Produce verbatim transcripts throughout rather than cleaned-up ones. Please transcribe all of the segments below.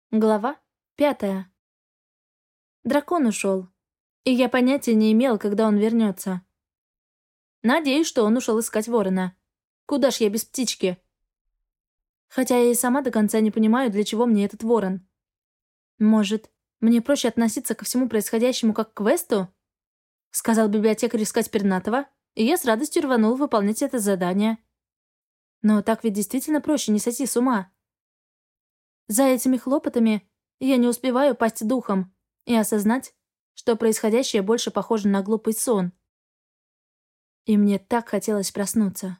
Глава пятая. Дракон ушел, и я понятия не имел, когда он вернется. Надеюсь, что он ушел искать ворона. Куда ж я без птички? Хотя я и сама до конца не понимаю, для чего мне этот ворон. Может, мне проще относиться ко всему происходящему как к квесту? Сказал библиотекарь искать пернатого, и я с радостью рванул выполнять это задание. Но так ведь действительно проще не сойти с ума. За этими хлопотами я не успеваю пасть духом и осознать, что происходящее больше похоже на глупый сон. И мне так хотелось проснуться.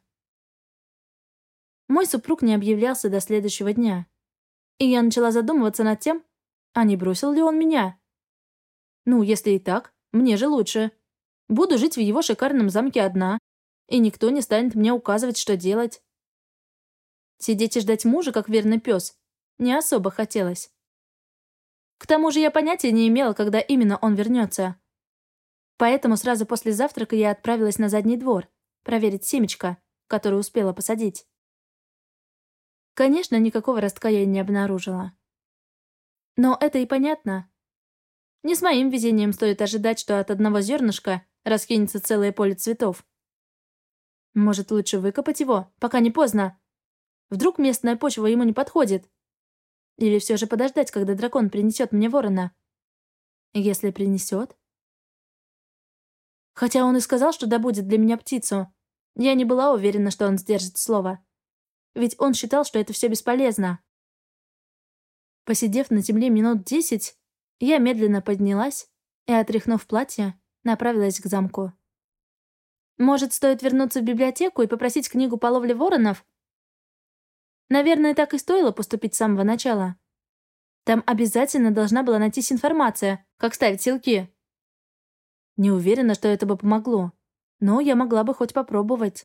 Мой супруг не объявлялся до следующего дня, и я начала задумываться над тем, а не бросил ли он меня. Ну, если и так, мне же лучше. Буду жить в его шикарном замке одна, и никто не станет мне указывать, что делать. Сидеть и ждать мужа, как верный пес, не особо хотелось. К тому же я понятия не имела, когда именно он вернется. Поэтому сразу после завтрака я отправилась на задний двор проверить семечко, которое успела посадить. Конечно, никакого ростка я не обнаружила. Но это и понятно. Не с моим везением стоит ожидать, что от одного зернышка раскинется целое поле цветов. Может, лучше выкопать его, пока не поздно? Вдруг местная почва ему не подходит? Или все же подождать, когда дракон принесет мне ворона? Если принесет? Хотя он и сказал, что добудет для меня птицу, я не была уверена, что он сдержит слово. Ведь он считал, что это все бесполезно. Посидев на земле минут десять, я медленно поднялась и, отряхнув платье, направилась к замку. Может, стоит вернуться в библиотеку и попросить книгу по ловле воронов? Наверное, так и стоило поступить с самого начала. Там обязательно должна была найтись информация, как ставить силки. Не уверена, что это бы помогло, но я могла бы хоть попробовать.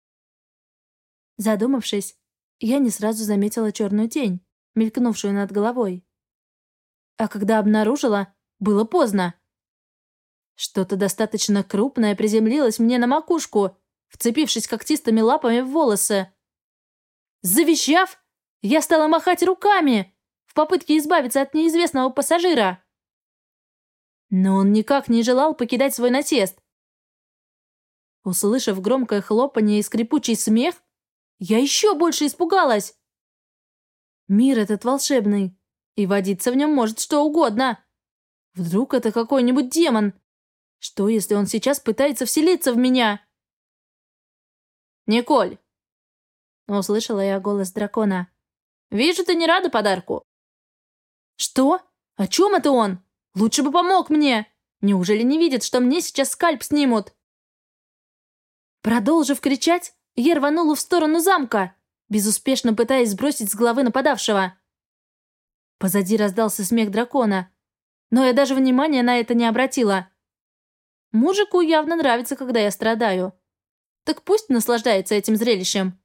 Задумавшись, я не сразу заметила черную тень, мелькнувшую над головой. А когда обнаружила, было поздно. Что-то достаточно крупное приземлилось мне на макушку, вцепившись когтистыми лапами в волосы. Завизжав, я стала махать руками в попытке избавиться от неизвестного пассажира. Но он никак не желал покидать свой насест. Услышав громкое хлопанье и скрипучий смех, я еще больше испугалась. Мир этот волшебный, и водиться в нем может что угодно. Вдруг это какой-нибудь демон? Что, если он сейчас пытается вселиться в меня? «Николь!» — услышала я голос дракона. «Вижу, ты не рада подарку». «Что? О чем это он? Лучше бы помог мне. Неужели не видит, что мне сейчас скальп снимут?» Продолжив кричать, я рванула в сторону замка, безуспешно пытаясь сбросить с головы нападавшего. Позади раздался смех дракона, но я даже внимания на это не обратила. Мужику явно нравится, когда я страдаю. Так пусть наслаждается этим зрелищем.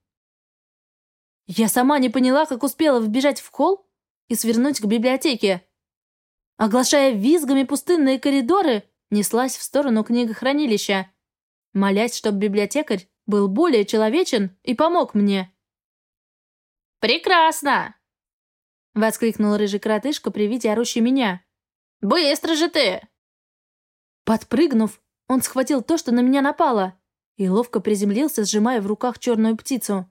Я сама не поняла, как успела вбежать в холл и свернуть к библиотеке. Оглашая визгами пустынные коридоры, неслась в сторону книгохранилища, молясь, чтобы библиотекарь был более человечен и помог мне. «Прекрасно!» — воскликнул рыжий коротышка при виде орущей меня. «Быстро же ты!» Подпрыгнув, он схватил то, что на меня напало, и ловко приземлился, сжимая в руках черную птицу.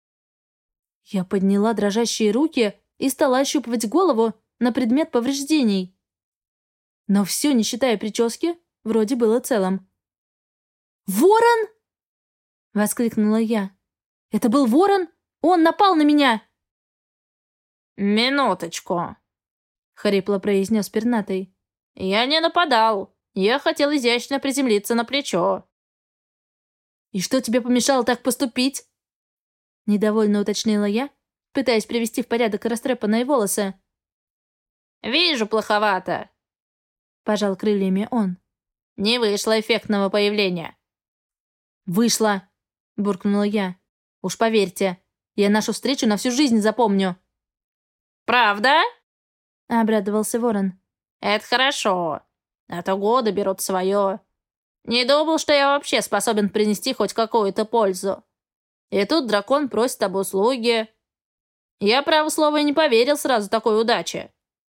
Я подняла дрожащие руки и стала ощупывать голову на предмет повреждений. Но все, не считая прически, вроде было целым. «Ворон!» — воскликнула я. «Это был ворон? Он напал на меня!» «Минуточку», — хрипло произнес пернатый. «Я не нападал. Я хотел изящно приземлиться на плечо». «И что тебе помешало так поступить?» Недовольно уточнила я, пытаясь привести в порядок растрепанные волосы. «Вижу, плоховато», — пожал крыльями он. «Не вышло эффектного появления». «Вышло», — буркнула я. «Уж поверьте, я нашу встречу на всю жизнь запомню». «Правда?» — обрадовался ворон. «Это хорошо. А то годы берут свое. Не думал, что я вообще способен принести хоть какую-то пользу. И тут дракон просит об услуге. Я, право слово, и не поверил сразу такой удаче.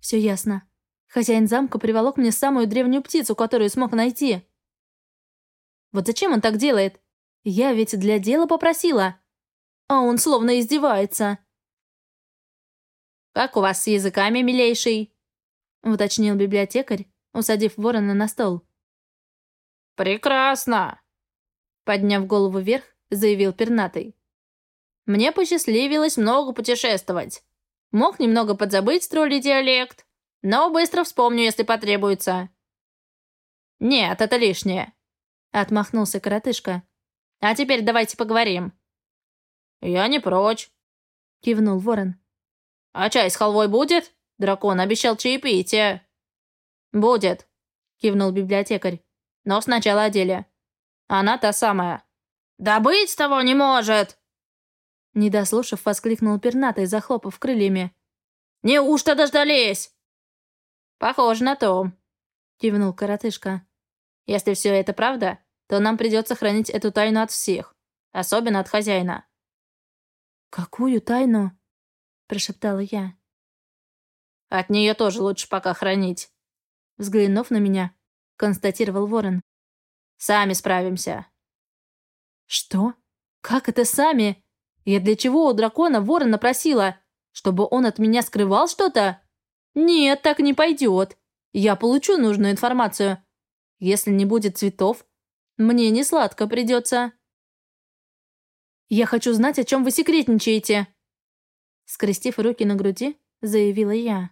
Все ясно. Хозяин замка приволок мне самую древнюю птицу, которую смог найти. Вот зачем он так делает? Я ведь для дела попросила. А он словно издевается. «Как у вас с языками, милейший?» — уточнил библиотекарь, усадив ворона на стол. «Прекрасно!» — подняв голову вверх, заявил пернатый. «Мне посчастливилось много путешествовать. Мог немного подзабыть строгий диалект, но быстро вспомню, если потребуется». «Нет, это лишнее», — отмахнулся коротышка. «А теперь давайте поговорим». «Я не прочь», — кивнул ворон. «А чай с халвой будет? Дракон обещал чаепитие». «Будет», — кивнул библиотекарь. «Но сначала о деле. Она та самая». «Да быть того не может!» Не дослушав, воскликнул пернатый, захлопав крыльями. «Неужто дождались?» «Похоже на то», — кивнул коротышка. «Если все это правда, то нам придется хранить эту тайну от всех, особенно от хозяина». «Какую тайну?» — прошептала я. «От нее тоже лучше пока хранить», — взглянув на меня, констатировал ворон. «Сами справимся». «Что? Как это сами? Я для чего у дракона ворона просила? Чтобы он от меня скрывал что-то? Нет, так не пойдет. Я получу нужную информацию. Если не будет цветов, мне не сладко придется». «Я хочу знать, о чем вы секретничаете», — скрестив руки на груди, заявила я.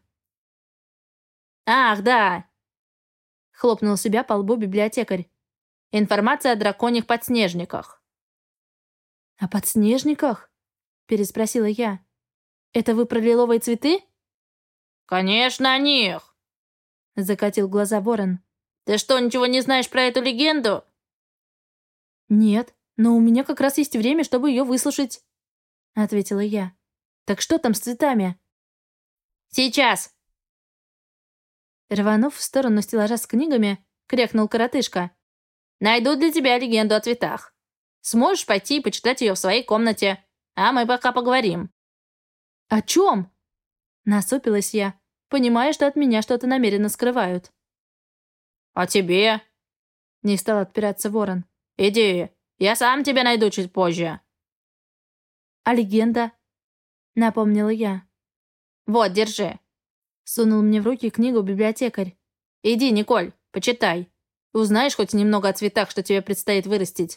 «Ах, да!» — хлопнул себя по лбу библиотекарь. «Информация о драконьих подснежниках». «О подснежниках?» — переспросила я. «Это вы про лиловые цветы?» «Конечно, о них!» — закатил глаза ворон. «Ты что, ничего не знаешь про эту легенду?» «Нет, но у меня как раз есть время, чтобы ее выслушать», — ответила я. «Так что там с цветами?» «Сейчас!» Рванув в сторону стеллажа с книгами, крякнул коротышка. «Найду для тебя легенду о цветах. Сможешь пойти и почитать ее в своей комнате, а мы пока поговорим». «О чем?» Насупилась я, понимая, что от меня что-то намеренно скрывают. «О тебе?» Не стал отпираться ворон. «Иди, я сам тебя найду чуть позже». «А легенда?» Напомнила я. «Вот, держи». Сунул мне в руки книгу библиотекарь. «Иди, Николь, почитай. Узнаешь хоть немного о цветах, что тебе предстоит вырастить».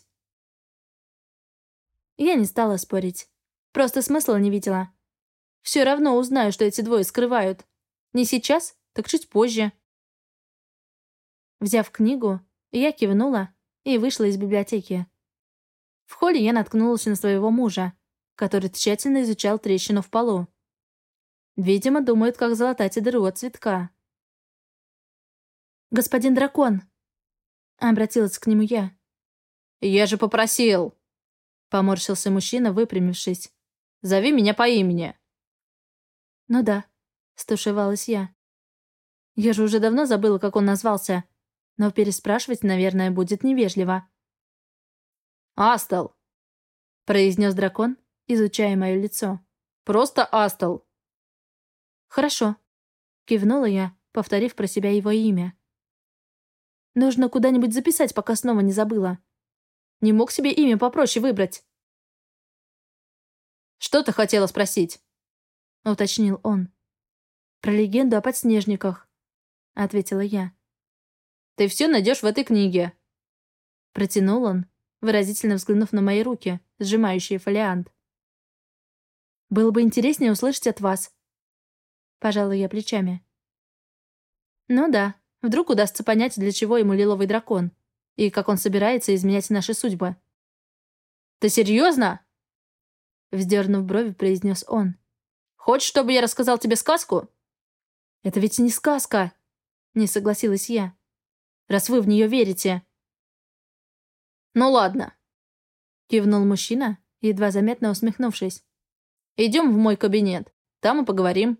Я не стала спорить. Просто смысла не видела. Все равно узнаю, что эти двое скрывают. Не сейчас, так чуть позже. Взяв книгу, я кивнула и вышла из библиотеки. В холле я наткнулась на своего мужа, который тщательно изучал трещину в полу. Видимо, думает, как залатать дыру от цветка. «Господин дракон!» — обратилась к нему я. «Я же попросил!» — поморщился мужчина, выпрямившись. «Зови меня по имени». «Ну да», — стушевалась я. Я же уже давно забыла, как он назвался, но переспрашивать, наверное, будет невежливо. «Астел», — произнес дракон, изучая мое лицо. «Просто Астел». «Хорошо», — кивнула я, повторив про себя его имя. «Нужно куда-нибудь записать, пока снова не забыла. Не мог себе имя попроще выбрать». «Что ты хотела спросить?» — уточнил он. «Про легенду о подснежниках», — ответила я. «Ты все найдешь в этой книге», — протянул он, выразительно взглянув на мои руки, сжимающие фолиант. «Было бы интереснее услышать от вас». Пожала я плечами. «Ну да, вдруг удастся понять, для чего ему лиловый дракон, и как он собирается изменять наши судьбы». «Ты серьезно?» Вздернув брови, произнес он. «Хочешь, чтобы я рассказал тебе сказку?» «Это ведь не сказка!» Не согласилась я. «Раз вы в нее верите». «Ну ладно», — кивнул мужчина, едва заметно усмехнувшись. «Идем в мой кабинет, там и поговорим».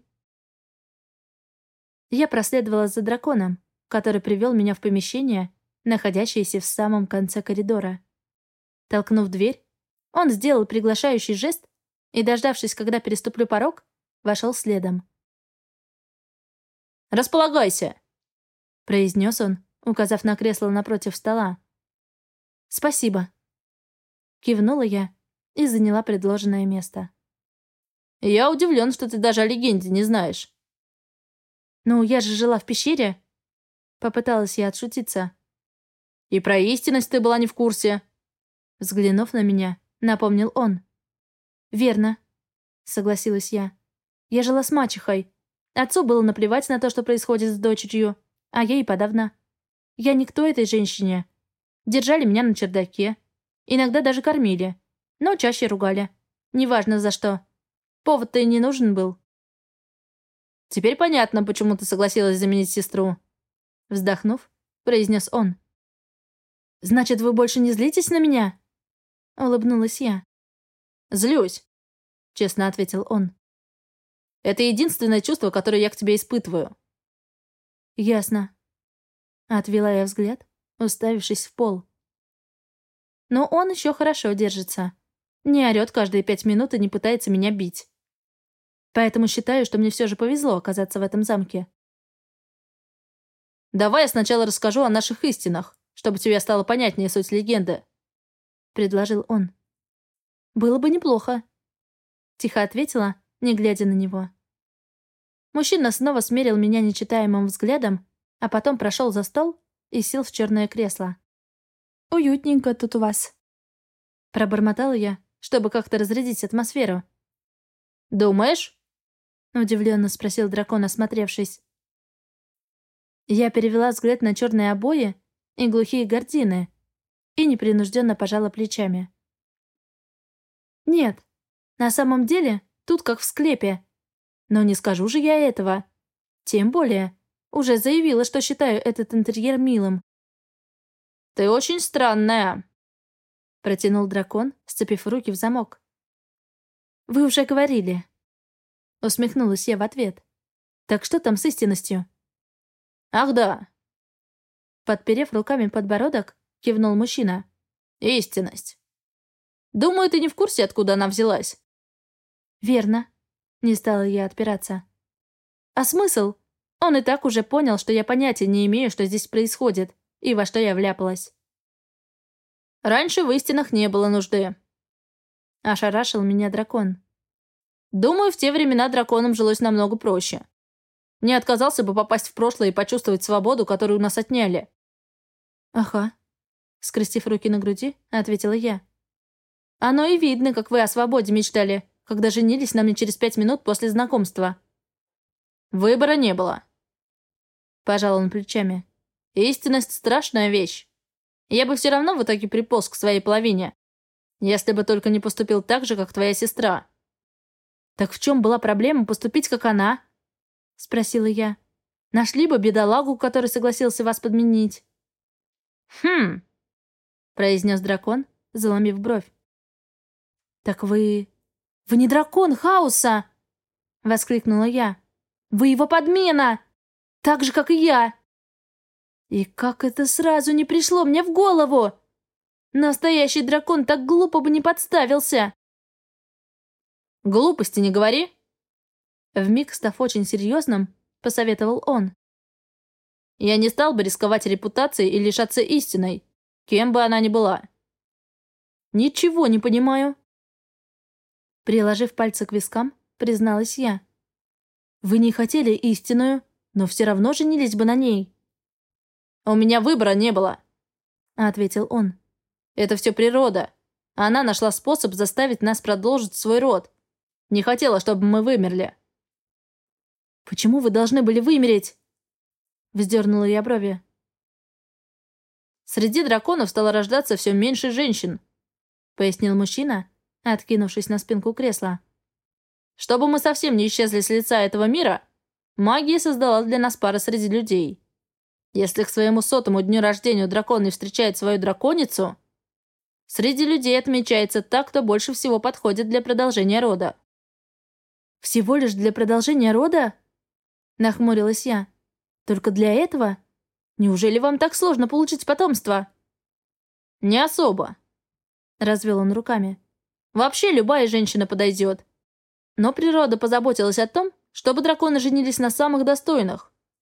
Я проследовала за драконом, который привел меня в помещение, находящееся в самом конце коридора. Толкнув дверь, он сделал приглашающий жест и, дождавшись, когда переступлю порог, вошел следом. Располагайся», — произнес он, указав на кресло напротив стола. «Спасибо», — кивнула я и заняла предложенное место. «Я удивлен, что ты даже о легенде не знаешь». «Ну, я же жила в пещере», — попыталась я отшутиться. «И про истинность ты была не в курсе», — взглянув на меня, напомнил он. «Верно», — согласилась я. «Я жила с мачехой. Отцу было наплевать на то, что происходит с дочерью, а я и подавно. Я никто этой женщине. Держали меня на чердаке. Иногда даже кормили, но чаще ругали. Неважно за что. Повод-то и не нужен был». «Теперь понятно, почему ты согласилась заменить сестру», — вздохнув, произнес он. «Значит, вы больше не злитесь на меня?» — улыбнулась я. «Злюсь», — честно ответил он. «Это единственное чувство, которое я к тебе испытываю». «Ясно». Отвела я взгляд, уставившись в пол. Но он еще хорошо держится. Не орет каждые пять минут и не пытается меня бить. Поэтому считаю, что мне все же повезло оказаться в этом замке. «Давай я сначала расскажу о наших истинах, чтобы тебе стало понятнее суть легенды», — предложил он. «Было бы неплохо», — тихо ответила, не глядя на него. Мужчина снова смерил меня нечитаемым взглядом, а потом прошел за стол и сел в черное кресло. «Уютненько тут у вас», — пробормотала я, чтобы как-то разрядить атмосферу. «Думаешь?» — удивленно спросил дракон, осмотревшись. Я перевела взгляд на черные обои и глухие гардины и непринужденно пожала плечами. «Нет, на самом деле тут как в склепе. Но не скажу же я этого. Тем более, уже заявила, что считаю этот интерьер милым». «Ты очень странная», — протянул дракон, сцепив руки в замок. «Вы уже говорили». Усмехнулась я в ответ. «Так что там с истинностью?» «Ах да». Подперев руками подбородок, кивнул мужчина. «Истинность. Думаю, ты не в курсе, откуда она взялась». «Верно». Не стала я отпираться. «А смысл? Он и так уже понял, что я понятия не имею, что здесь происходит, и во что я вляпалась». «Раньше в истинах не было нужды», — ошарашил меня дракон. «Думаю, в те времена драконам жилось намного проще. Не отказался бы попасть в прошлое и почувствовать свободу, которую у нас отняли». «Ага», — скрестив руки на груди, ответила я. «Оно и видно, как вы о свободе мечтали, когда женились на мне через пять минут после знакомства». «Выбора не было», — пожал он плечами. «Истинность — страшная вещь. Я бы все равно в итоге приполз к своей половине, если бы только не поступил так же, как твоя сестра». «Так в чем была проблема поступить, как она?» — спросила я. «Нашли бы бедолагу, который согласился вас подменить». «Хм», — произнес дракон, заломив бровь. «Так вы... вы не дракон хаоса!» — воскликнула я. «Вы его подмена! Так же, как и я!» И как это сразу не пришло мне в голову? Настоящий дракон так глупо бы не подставился. «Глупости не говори», — вмиг став очень серьезным, посоветовал он. «Я не стал бы рисковать репутацией и лишаться истиной, кем бы она ни была». «Ничего не понимаю», — приложив пальцы к вискам, призналась я. «Вы не хотели истинную, но все равно женились бы на ней». «У меня выбора не было», — ответил он. «Это все природа. Она нашла способ заставить нас продолжить свой род. Не хотела, чтобы мы вымерли». «Почему вы должны были вымереть?» — вздернула я брови. «Среди драконов стало рождаться все меньше женщин», — пояснил мужчина, откинувшись на спинку кресла. «Чтобы мы совсем не исчезли с лица этого мира, магия создала для нас пары среди людей. Если к своему сотому дню рождения дракон не встречает свою драконицу, среди людей отмечается та, кто больше всего подходит для продолжения рода». «Всего лишь для продолжения рода?» — нахмурилась я. «Только для этого? Неужели вам так сложно получить потомство?» «Не особо», — развел он руками. «Вообще любая женщина подойдет. Но природа позаботилась о том, чтобы драконы женились на самых достойных,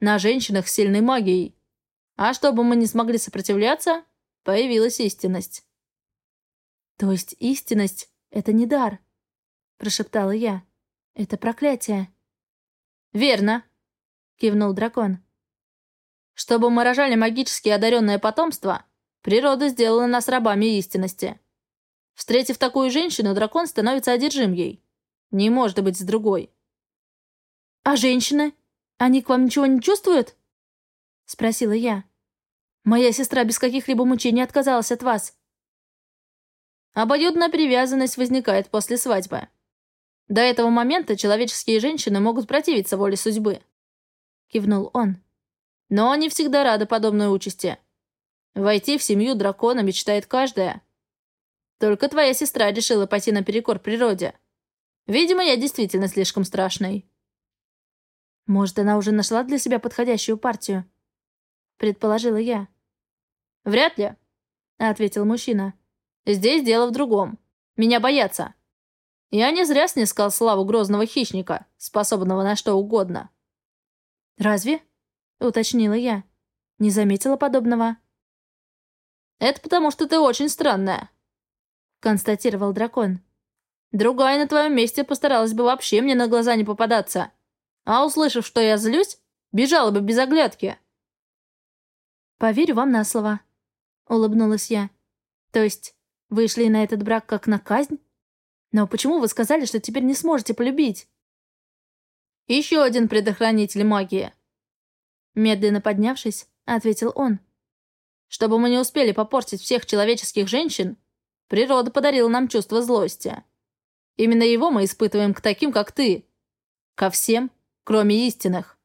на женщинах с сильной магией. А чтобы мы не смогли сопротивляться, появилась истинность». «То есть истинность — это не дар?» — прошептала я. «Это проклятие». «Верно», — кивнул дракон. «Чтобы мы рожали магически одаренное потомство, природа сделала нас рабами истинности. Встретив такую женщину, дракон становится одержим ей. Не может быть с другой». «А женщины? Они к вам ничего не чувствуют?» — спросила я. «Моя сестра без каких-либо мучений отказалась от вас». Обоюдная привязанность возникает после свадьбы. До этого момента человеческие женщины могут противиться воле судьбы. Кивнул он. Но они всегда рады подобной участи. Войти в семью дракона мечтает каждая. Только твоя сестра решила пойти наперекор природе. Видимо, я действительно слишком страшный. «Может, она уже нашла для себя подходящую партию?» — предположила я. «Вряд ли», — ответил мужчина. «Здесь дело в другом. Меня боятся. Я не зря снискал славу грозного хищника, способного на что угодно». «Разве?» — уточнила я. «Не заметила подобного». «Это потому, что ты очень странная», — констатировал дракон. «Другая на твоем месте постаралась бы вообще мне на глаза не попадаться. А услышав, что я злюсь, бежала бы без оглядки». «Поверю вам на слово», — улыбнулась я. «То есть вы шли на этот брак как на казнь? Но почему вы сказали, что теперь не сможете полюбить?» «Еще один предохранитель магии», — медленно поднявшись, ответил он. «Чтобы мы не успели попортить всех человеческих женщин, природа подарила нам чувство злости. Именно его мы испытываем к таким, как ты. Ко всем, кроме истинных».